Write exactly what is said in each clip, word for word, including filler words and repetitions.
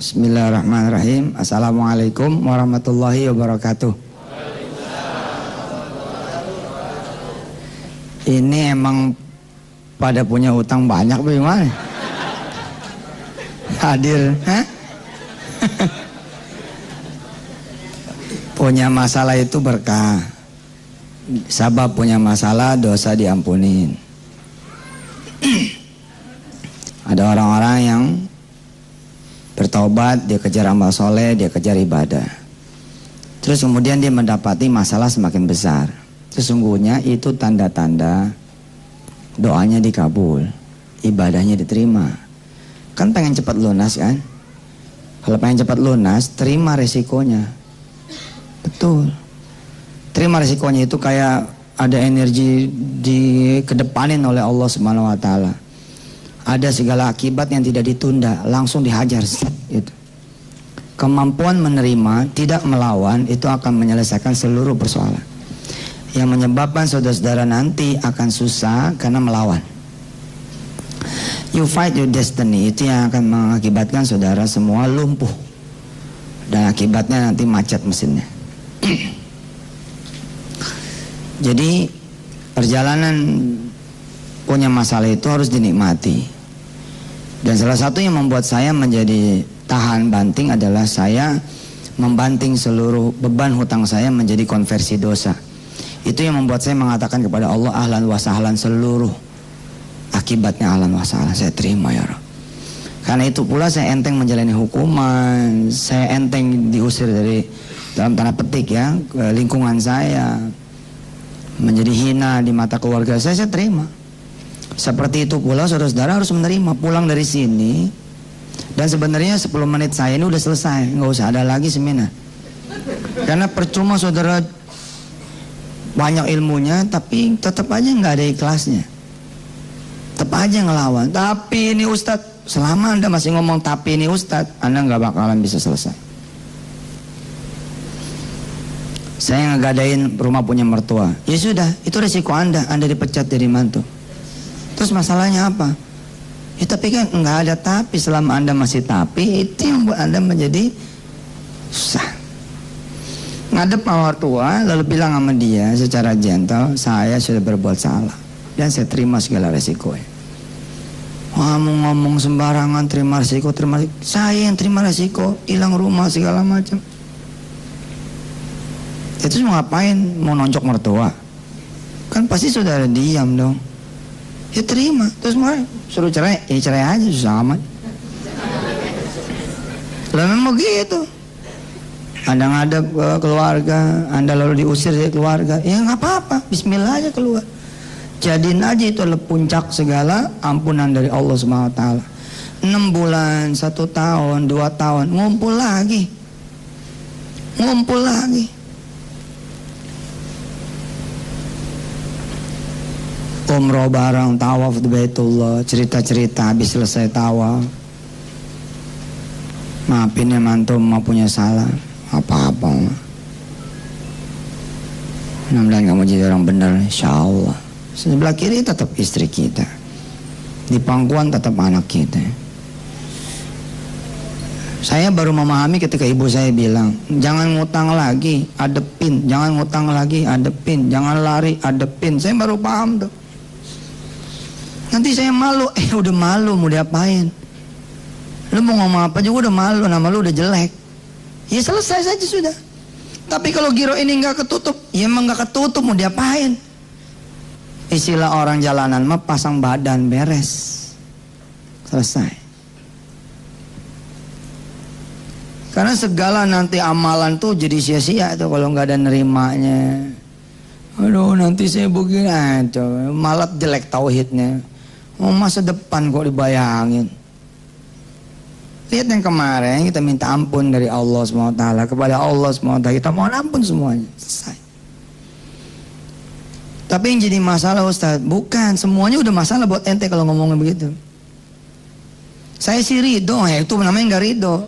Bismillahirrahmanirrahim. Assalamualaikum warahmatullahi wabarakatuh. Ini emang pada punya utang banyak bagaimana? Hadir, hah? Punya masalah itu berkah. Sabab punya masalah, dosa diampunin. Ada orang-orang yang bertobat, dia kejar amal soleh, dia kejar ibadah. Terus kemudian dia mendapati masalah semakin besar. Sesungguhnya itu tanda-tanda doanya dikabul, ibadahnya diterima. Kan pengen cepat lunas kan? Kalau pengen cepat lunas, terima resikonya. Betul. Terima resikonya itu kayak ada energi dikedepanin oleh Allah Subhanahu wa taala. Ada segala akibat yang tidak ditunda, langsung dihajar gitu. Kemampuan menerima, tidak melawan, itu akan menyelesaikan seluruh persoalan. Yang menyebabkan saudara-saudara nanti akan susah karena melawan. You fight your destiny, itu yang akan mengakibatkan saudara semua lumpuh. Dan akibatnya nanti macet mesinnya. Jadi perjalanan punya masalah itu harus dinikmati. Dan salah satu yang membuat saya menjadi tahan banting adalah saya membanting seluruh beban hutang saya menjadi konversi dosa. Itu yang membuat saya mengatakan kepada Allah, ahlan wa sahlan, seluruh akibatnya ahlan wa sahlan, saya terima ya Rabb. Karena itu pula saya enteng menjalani hukuman, saya enteng diusir dari dalam tanda petik ya lingkungan saya, menjadi hina di mata keluarga saya, saya terima. Seperti itu pula saudara-saudara harus menerima, pulang dari sini dan sebenarnya sepuluh menit saya ini udah selesai, nggak usah ada lagi seminar. Karena percuma saudara banyak ilmunya tapi tetap aja nggak ada ikhlasnya, tetap aja ngelawan. Tapi ini Ustadz, selama Anda masih ngomong tapi ini Ustadz, Anda nggak bakalan bisa selesai. Saya ngegadain rumah punya mertua, ya sudah, itu resiko Anda, Anda dipecat dari mantu. Terus masalahnya apa? Ya tapi kan nggak ada tapi, selama Anda masih tapi, itu yang buat Anda menjadi susah. Ngadep sama mertua, lalu bilang sama dia secara gentle, saya sudah berbuat salah dan saya terima segala resiko. Kamu ngomong sembarangan, terima resiko, terima resiko. Saya yang terima resiko, hilang rumah segala macam. Itu mau ngapain? Mau nonjok mertua? Kan pasti saudara diam dong. Ya terima, terus mau suruh cerai, ya cerai aja, susah amat. Lah memang gitu. Anda ngadep ke keluarga, Anda lalu diusir dari keluarga, ya nggak apa-apa, Bismillah aja keluar. Jadiin aja itu adalah puncak segala ampunan dari Allah Subhanahu wa taala. Enam bulan, satu tahun, dua tahun, ngumpul lagi, ngumpul lagi. Umroh bareng, tawaf di Baitullah, cerita-cerita habis selesai tawaf. Maafin ya mantu, mau punya salah, apa-apa. Mudah-mudahan kamu jadi orang benar, insya Allah. Sebelah kiri tetap istri kita, di pangkuan tetap anak kita. Saya baru memahami ketika ibu saya bilang, jangan ngutang lagi, adepin, jangan ngutang lagi, adepin, jangan lari, adepin. Saya baru paham tuh. Nanti saya malu, eh udah malu mau diapain? Lu mau ngomong apa juga udah malu, nama lu udah jelek. Ya selesai saja sudah. Tapi kalau giro ini nggak ketutup, ya emang nggak ketutup, mau diapain? Istilah orang jalanan mah pasang badan beres, selesai. Karena segala nanti amalan tuh jadi sia-sia tuh kalau nggak ada nerimanya. Aduh nanti saya begini aja, malah jelek tauhidnya. Oh, masa depan kok dibayangin. Lihat yang kemarin kita minta ampun dari Allah subhanahu wa taala, kepada Allah subhanahu wa taala kita mohon ampun semuanya, selesai. Tapi yang jadi masalah Ustaz, bukan semuanya udah masalah buat ente kalau ngomongin begitu. Saya sih ridho, ya itu namanya nggak ridho.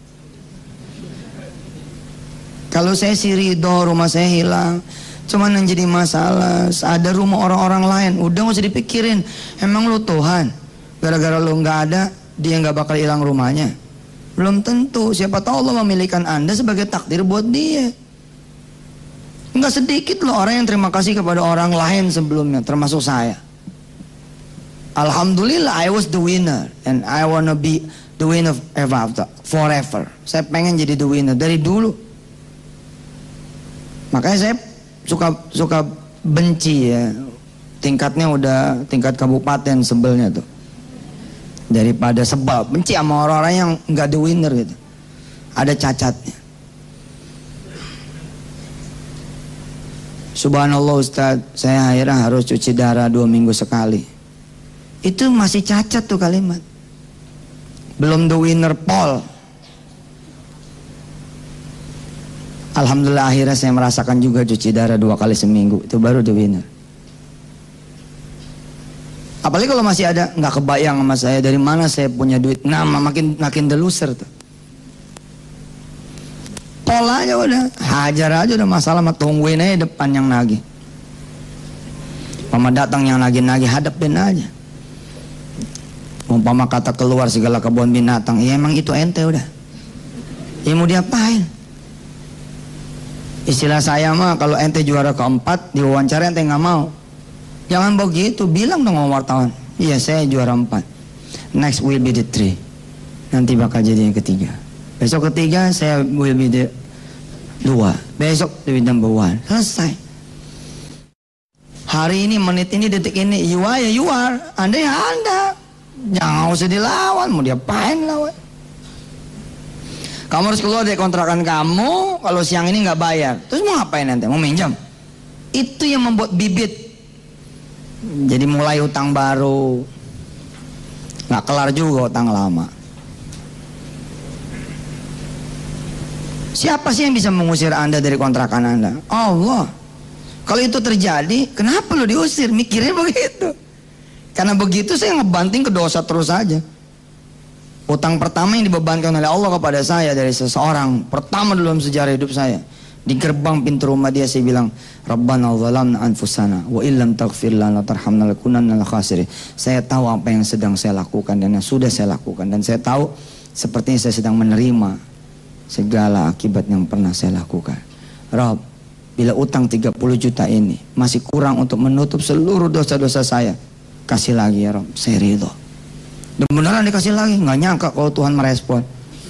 Kalau saya sih ridho, rumah saya hilang. Cuman yang jadi masalah, ada rumah orang-orang lain, udah gak usah dipikirin. Emang lu Tuhan, gara-gara lu gak ada, dia gak bakal hilang rumahnya. Belum tentu. Siapa tahu Allah memilihkan Anda sebagai takdir buat dia. Enggak sedikit loh orang yang terima kasih kepada orang lain sebelumnya, termasuk saya. Alhamdulillah I was the winner and I wanna be the winner ever after, forever. Saya pengen jadi the winner dari dulu. Makanya saya suka suka benci ya. Tingkatnya udah tingkat kabupaten sebelnya tuh. Daripada sebal, benci sama orang-orang yang nggak the winner gitu. Ada cacatnya. Subhanallah Ustaz, saya akhirnya harus cuci darah dua minggu sekali. Itu masih cacat tuh kalimat. Belum the winner Paul. Alhamdulillah akhirnya saya merasakan juga cuci darah dua kali seminggu. Itu baru the winner. Apalagi kalau masih ada, nggak kebayang sama saya dari mana saya punya duit. Nah, makin makin the loser tuh. Pola aja udah, hajar aja udah masalah, mah tungguin aja depan yang nagih. Umpama datang yang nagih-nagih, hadapin aja. Umpama kata keluar segala kebun binatang, ya emang itu ente udah. Ya mau diapain? Istilah saya mah kalau ente juara keempat, diwawancara ente nggak mau. Jangan begitu, bilang dong sama wartawan. Iya saya juara empat. Next will be the three. Nanti bakal jadi yang ketiga. Besok ketiga saya will be the dua. Besok the number one. Selesai. Hari ini, menit ini, detik ini, you are ya you are. Anda ya Anda. Jangan usah dilawan. Mau diapain lawan? Kamu harus keluar dari kontrakan kamu. Kalau siang ini nggak bayar, terus mau ngapain nanti? Mau minjam? Itu yang membuat bibit. Jadi mulai utang baru. Nggak kelar juga utang lama. Siapa sih yang bisa mengusir Anda dari kontrakan Anda? Allah. Kalau itu terjadi, kenapa lo diusir? Mikirnya begitu. Karena begitu saya ngebanting ke dosa terus aja. Utang pertama yang dibebankan oleh Allah kepada saya dari seseorang, pertama dalam sejarah hidup saya, di gerbang pintu rumah dia saya bilang, Rabbana zalamna anfusana wa illam taghfir lana tarhamna lakunanna minal khasirin. Saya tahu apa yang sedang saya lakukan dan yang sudah saya lakukan, dan saya tahu sepertinya saya sedang menerima segala akibat yang pernah saya lakukan. Rabb, bila utang tiga puluh juta ini masih kurang untuk menutup seluruh dosa-dosa saya, kasih lagi ya Rabb, saya ridho. Dan beneran dikasih lagi, nggak nyangka kalau Tuhan merespon.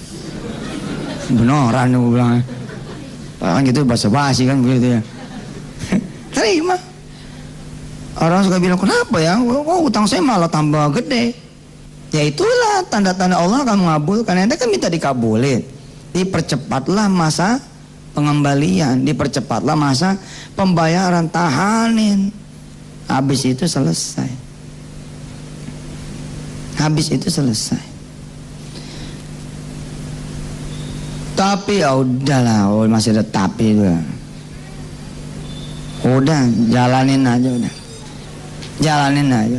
Beneran gue bilang. Kan gitu basa-basi kan begitu ya. Terima. Orang suka bilang, kenapa ya? Oh, utang saya malah tambah gede. Ya itulah tanda-tanda Allah akan mengabulkan. Anda kan minta dikabulin. Dipercepatlah masa pengembalian, dipercepatlah masa pembayaran, tahanin. Habis itu selesai. Habis itu selesai. Tapi ya udahlah, oh, masih ada tapi juga. Udah, jalanin aja udah. Jalanin aja.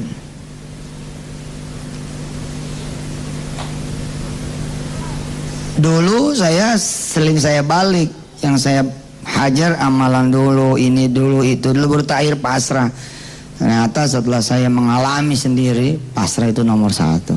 Dulu saya seling saya balik, yang saya hajar amalan dulu, ini dulu, itu dulu, baru terakhir pasrah. Ternyata setelah saya mengalami sendiri, pasrah itu nomor satu.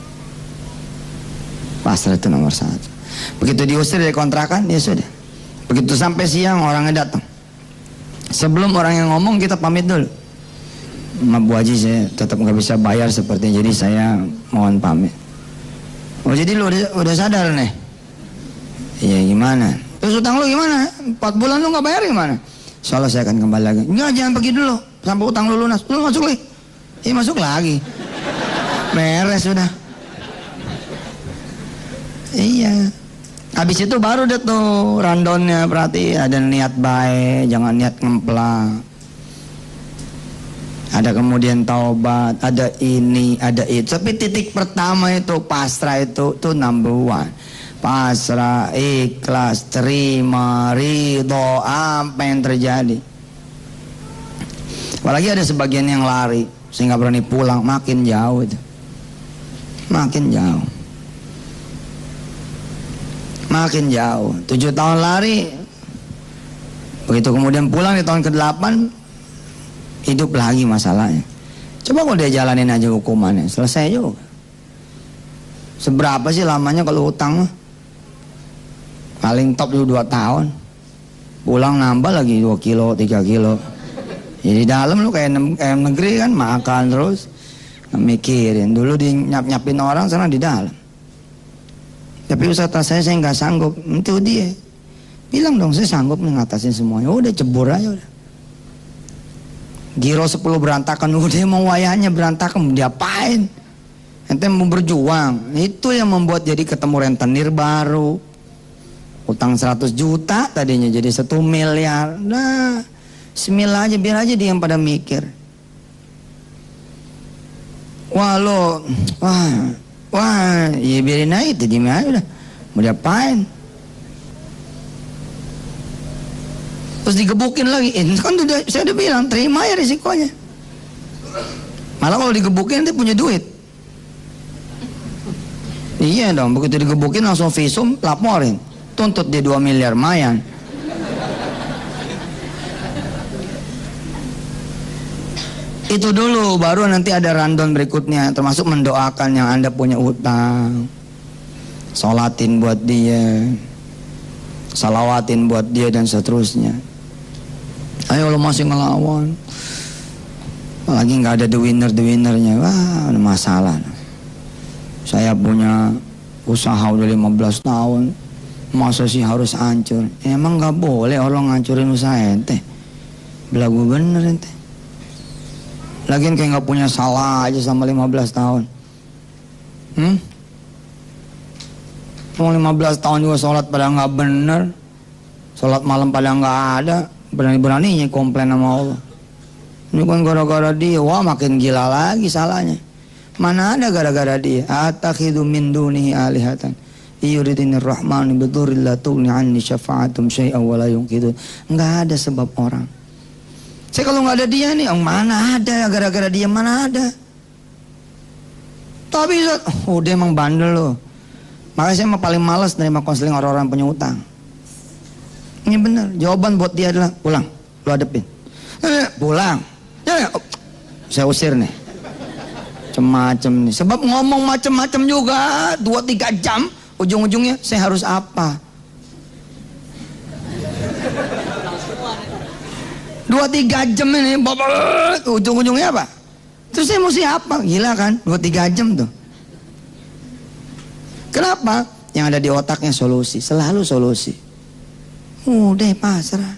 Pasrah itu nomor satu. Begitu diusir dari kontrakan, ya sudah. Begitu sampai siang orangnya datang. Sebelum orang yang ngomong kita pamit dulu. Maaf Bu Haji, saya tetap nggak bisa bayar sepertinya, jadi saya mohon pamit. Oh jadi lu udah, udah sadar nih? Iya gimana? Terus utang lu gimana? Empat bulan lu nggak bayar gimana? Soalnya saya akan kembali lagi. Enggak, jangan pergi dulu sampai utang lu lunas. Lu masuk lagi. Iya masuk lagi. Beres sudah. Iya. Habis itu baru deh tuh rundownnya, berarti ada niat baik, jangan niat ngemplak. Ada kemudian taubat, ada ini, ada itu. Tapi titik pertama itu pasrah, itu tuh number one. Pasrah, ikhlas, terima, ridho, apa yang terjadi. Apalagi ada sebagian yang lari, sehingga berani pulang, makin jauh itu. Makin jauh. Makin jauh, tujuh tahun lari, begitu kemudian pulang di tahun ke delapan, hidup lagi masalahnya. Coba kalau dia jalanin aja hukumannya, selesai juga. Seberapa sih lamanya kalau utang? paling top dulu dua tahun, pulang nambah lagi dua kilo tiga kilo. Jadi dalam lu kayak kayak negeri kan, makan terus mikirin. Dulu di nyap nyapin orang, sekarang di dalam. Tapi usaha saya saya nggak sanggup. Itu dia bilang dong, saya sanggup ngatasin semuanya. Udah cebur aja udah. Giro sepuluh berantakan, udah mau wayahnya berantakan, diapain? Ente mau berjuang. Itu yang membuat jadi ketemu rentenir baru. Utang seratus juta tadinya jadi satu miliar. Nah, bismillah aja, biar aja dia yang pada mikir. Wah lo, wah, wah, ya biarin aja, itu diem aja udah. Mau diapain? Terus digebukin lagi, eh, kan udah, saya udah bilang terima ya risikonya. Malah kalau digebukin nanti punya duit. Iya dong, begitu digebukin langsung visum, laporin, tuntut dia dua miliar, mayan. Itu dulu, baru nanti ada rundown berikutnya, termasuk mendoakan yang Anda punya utang, sholatin buat dia, salawatin buat dia dan seterusnya. Ayo lo masih ngelawan, apalagi nggak ada the winner the winnernya, wah ada masalah. Saya punya usaha udah lima belas tahun, masa sih harus hancur? Emang nggak boleh orang ngancurin usaha ente, belagu bener ente. Lagian kayak nggak punya salah aja sama lima belas tahun. Hmm? Mau lima belas tahun juga sholat pada nggak bener, sholat malam pada nggak ada, berani-beraninya komplain sama Allah. Ini kan gara-gara dia, wah makin gila lagi salahnya. Mana ada gara-gara dia? Atakhidu min dunihi alihatan yuridinir rahmanu bidurri la tughni anni syafa'atum syai'an wa la yunqidun. Nggak ada sebab orang. Saya kalau nggak ada dia nih, yang mana ada gara-gara dia, mana ada. Tapi oh dia emang bandel loh. Makanya saya mah paling malas nerima konseling orang-orang punya utang. Ini bener, jawaban buat dia adalah pulang, lu hadepin. Eh, pulang. Ya, oh, saya usir nih. Macem-macem nih. Sebab ngomong macem-macem juga, dua tiga jam, ujung-ujungnya saya harus apa? Dua tiga jam ini, ujung-ujungnya apa? Terus saya mesti apa? Gila kan? Dua tiga jam tuh. Kenapa? Yang ada di otaknya solusi, selalu solusi. Udah pasrah.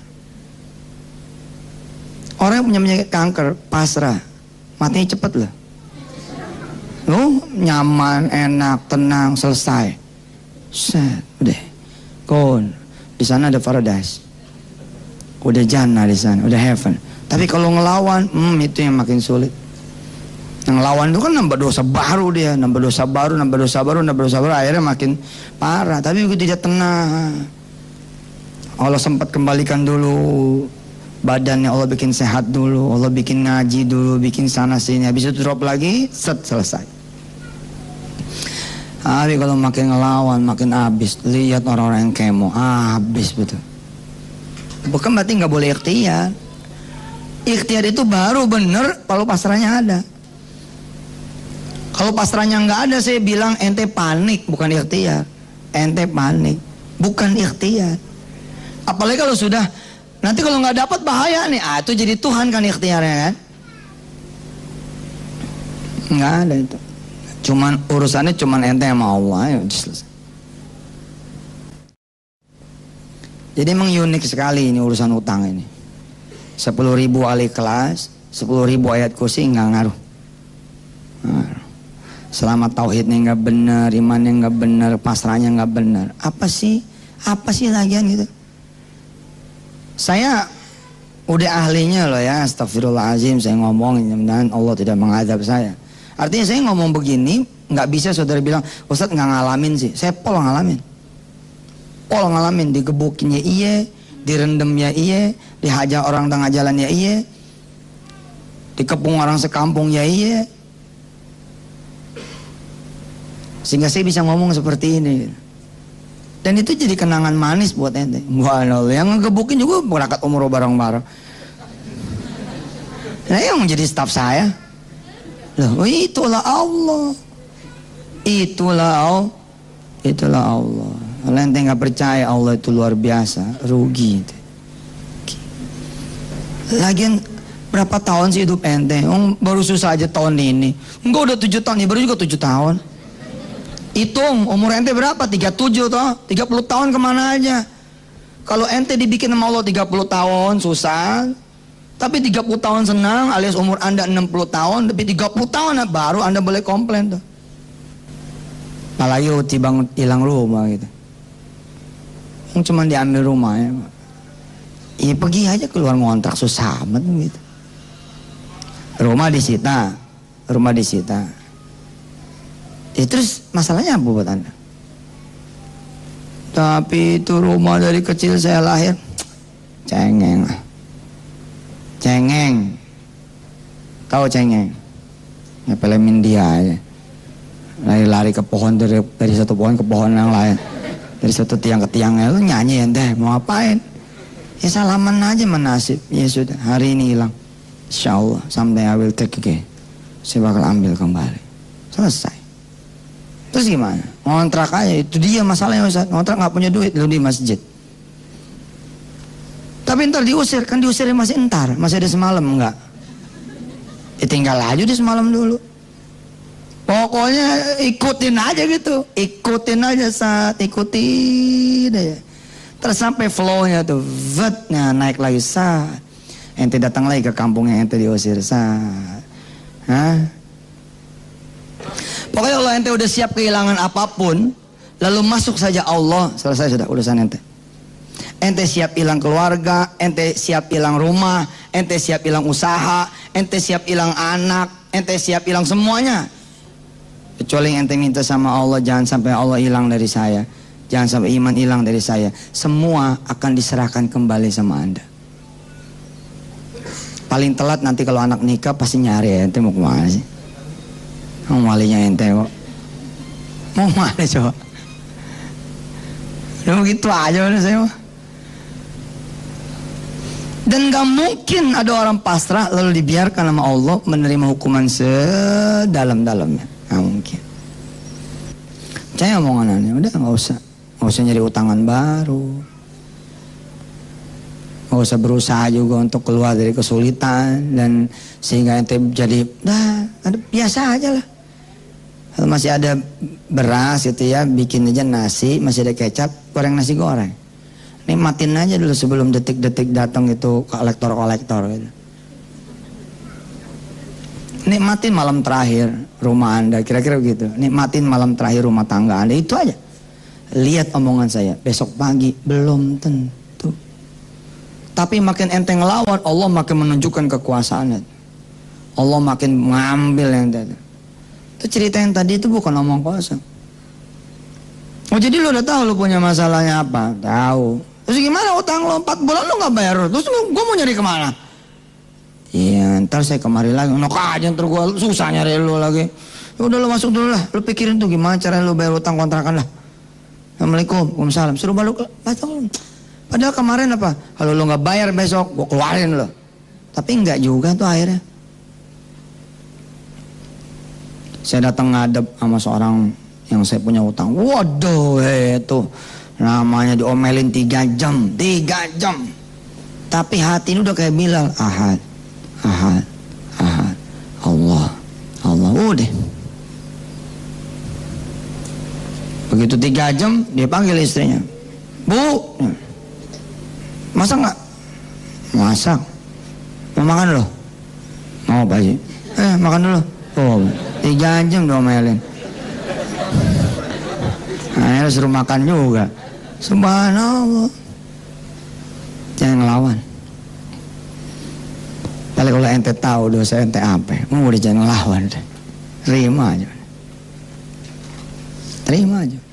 Orang yang punya penyakit kanker pasrah, matinya cepet loh. Lu nyaman, enak, tenang, selesai. Set, udah. Kon, di sana ada paradise. Udah jannah di sana, udah heaven. Tapi kalau ngelawan, hmm, itu yang makin sulit. Yang ngelawan itu kan nambah dosa baru dia, nambah dosa baru, nambah dosa baru, nambah dosa baru, akhirnya makin parah. Tapi begitu dia tenang, Allah sempat kembalikan dulu badannya, Allah bikin sehat dulu, Allah bikin ngaji dulu, bikin sana sini, habis itu drop lagi, set, selesai. Tapi kalau makin ngelawan, makin habis. Lihat orang-orang yang kemo, habis betul. Bukan berarti nggak boleh ikhtiar. Ikhtiar itu baru bener kalau pasrahnya ada. Kalau pasrahnya nggak ada, saya bilang ente panik, bukan ikhtiar. Ente panik, bukan ikhtiar. Apalagi kalau sudah, nanti kalau nggak dapat bahaya nih. Ah, itu jadi Tuhan kan ikhtiarnya kan? Nggak ada itu. Cuman urusannya cuman ente sama Allah ya, selesai. Jadi emang unik sekali ini urusan utang ini. Sepuluh ribu ahli kelas, sepuluh ribu ayat kursi nggak ngaruh. Nah, selama tauhidnya nggak benar, imannya nggak benar, pasrahnya nggak benar, apa sih, apa sih lagian gitu? Saya udah ahlinya loh ya, astagfirullahaladzim saya ngomong, mudah-mudahan Allah tidak mengadab saya. Artinya saya ngomong begini, nggak bisa saudara bilang, Ustadz nggak ngalamin sih. Saya pol ngalamin, pol ngalamin, digebukinnya iye, direndamnya iye, dihajar orang tengah jalannya iye, dikepung orang sekampung ya iye. Sehingga saya bisa ngomong seperti ini. Dan itu jadi kenangan manis buat ente. Wah, yang ngegebukin juga berangkat umroh bareng-bareng. Nah, yang menjadi staf saya. Loh, itulah Allah. Itulah Allah. Itulah Allah. Kalau ente nggak percaya Allah itu luar biasa, rugi. Lagian berapa tahun sih hidup ente? Oh, baru susah aja tahun ini. Enggak udah tujuh tahun, ya baru juga tujuh tahun. Hitung umur ente berapa? tiga puluh tujuh toh? tiga puluh tahun kemana aja? Kalau ente dibikin sama Allah tiga puluh tahun susah, tapi tiga puluh tahun senang, alias umur anda enam puluh tahun, tapi tiga puluh tahun baru anda boleh komplain tuh. Apalagi tibang hilang rumah gitu. Cuma diambil rumahnya. Ya pergi aja keluar ngontrak, susah amat gitu. Rumah disita, rumah disita. Ya, terus masalahnya apa buat anda? Tapi itu rumah dari kecil saya lahir, cengeng, cengeng. Tahu cengeng? Ya pelemin dia aja. Lari-lari ke pohon dari dari satu pohon ke pohon yang lain, dari satu tiang ke tiangnya. Lu nyanyi ente mau ngapain? Ya salaman aja menasib. Ya sudah, hari ini hilang. Insya Allah, someday I will take again. Saya bakal ambil kembali. Selesai. Terus gimana? Ngontrak aja, itu dia masalahnya Ustaz. Ngontrak nggak punya duit, lu di masjid. Tapi ntar diusir, kan diusirnya masih entar, masih ada semalam enggak? Ya tinggal aja di semalam dulu. Pokoknya ikutin aja gitu, ikutin aja saat ikutin aja. Terus sampai flow-nya tuh, vetnya naik lagi saat. Ente datang lagi ke kampungnya ente diusir saat. Hah? Pokoknya kalau ente udah siap kehilangan apapun, lalu masuk saja Allah, selesai sudah urusan ente. Ente siap hilang keluarga, ente siap hilang rumah, ente siap hilang usaha, ente siap hilang anak, ente siap hilang semuanya. Kecuali ente minta sama Allah, jangan sampai Allah hilang dari saya, jangan sampai iman hilang dari saya. Semua akan diserahkan kembali sama anda. Paling telat nanti kalau anak nikah pasti nyari, ente mau kemana sih? Mau walinya ente kok. Mau mana coba? Udah begitu aja udah saya mah. Dan gak mungkin ada orang pasrah lalu dibiarkan sama Allah menerima hukuman sedalam-dalamnya. Gak mungkin. Percaya omongannya, udah gak usah. Gak usah nyari utangan baru. Gak usah berusaha juga untuk keluar dari kesulitan. Dan sehingga ente jadi, dah ada, biasa aja lah. Kalau masih ada beras gitu ya, bikin aja nasi, masih ada kecap, goreng nasi goreng. Nikmatin aja dulu sebelum detik-detik datang itu kolektor-kolektor gitu. Nikmatin malam terakhir rumah anda, kira-kira begitu. Nikmatin malam terakhir rumah tangga anda, itu aja. Lihat omongan saya, besok pagi belum tentu. Tapi makin ente ngelawan, Allah makin menunjukkan kekuasaannya. Allah makin mengambil yang tadi. Itu cerita yang tadi itu bukan omong kosong. Oh jadi lu udah tahu lu punya masalahnya apa? Tahu. Terus gimana utang lo empat bulan lu gak bayar? Terus lu, gue mau nyari kemana? Iya ntar saya kemari lagi. Nok aja ntar gue susah nyari lu lagi. Ya udah lu masuk dulu lah. Lu pikirin tuh gimana cara lu bayar utang kontrakan lah. Assalamualaikum, waalaikumsalam. Suruh balik batal. Padahal kemarin apa? Kalau lu gak bayar besok gue keluarin lu. Tapi enggak juga tuh akhirnya. Saya datang ngadep sama seorang yang saya punya utang. Waduh, itu namanya diomelin tiga jam, tiga jam. Tapi hati ini udah kayak Bilal, Ahad, Ahad, Ahad, Allah, Allah. Udah. Begitu tiga jam, dia panggil istrinya. Bu, masak nggak? Masak. Mau makan loh? Mau apa sih? Eh, makan dulu. Oh, tiga jam diomelin. Akhirnya suruh makan juga. Subhanallah. Jangan ngelawan. Tapi kalau ente tahu dosa ente apa, mau udah jangan ngelawan. Terima aja. Terima aja.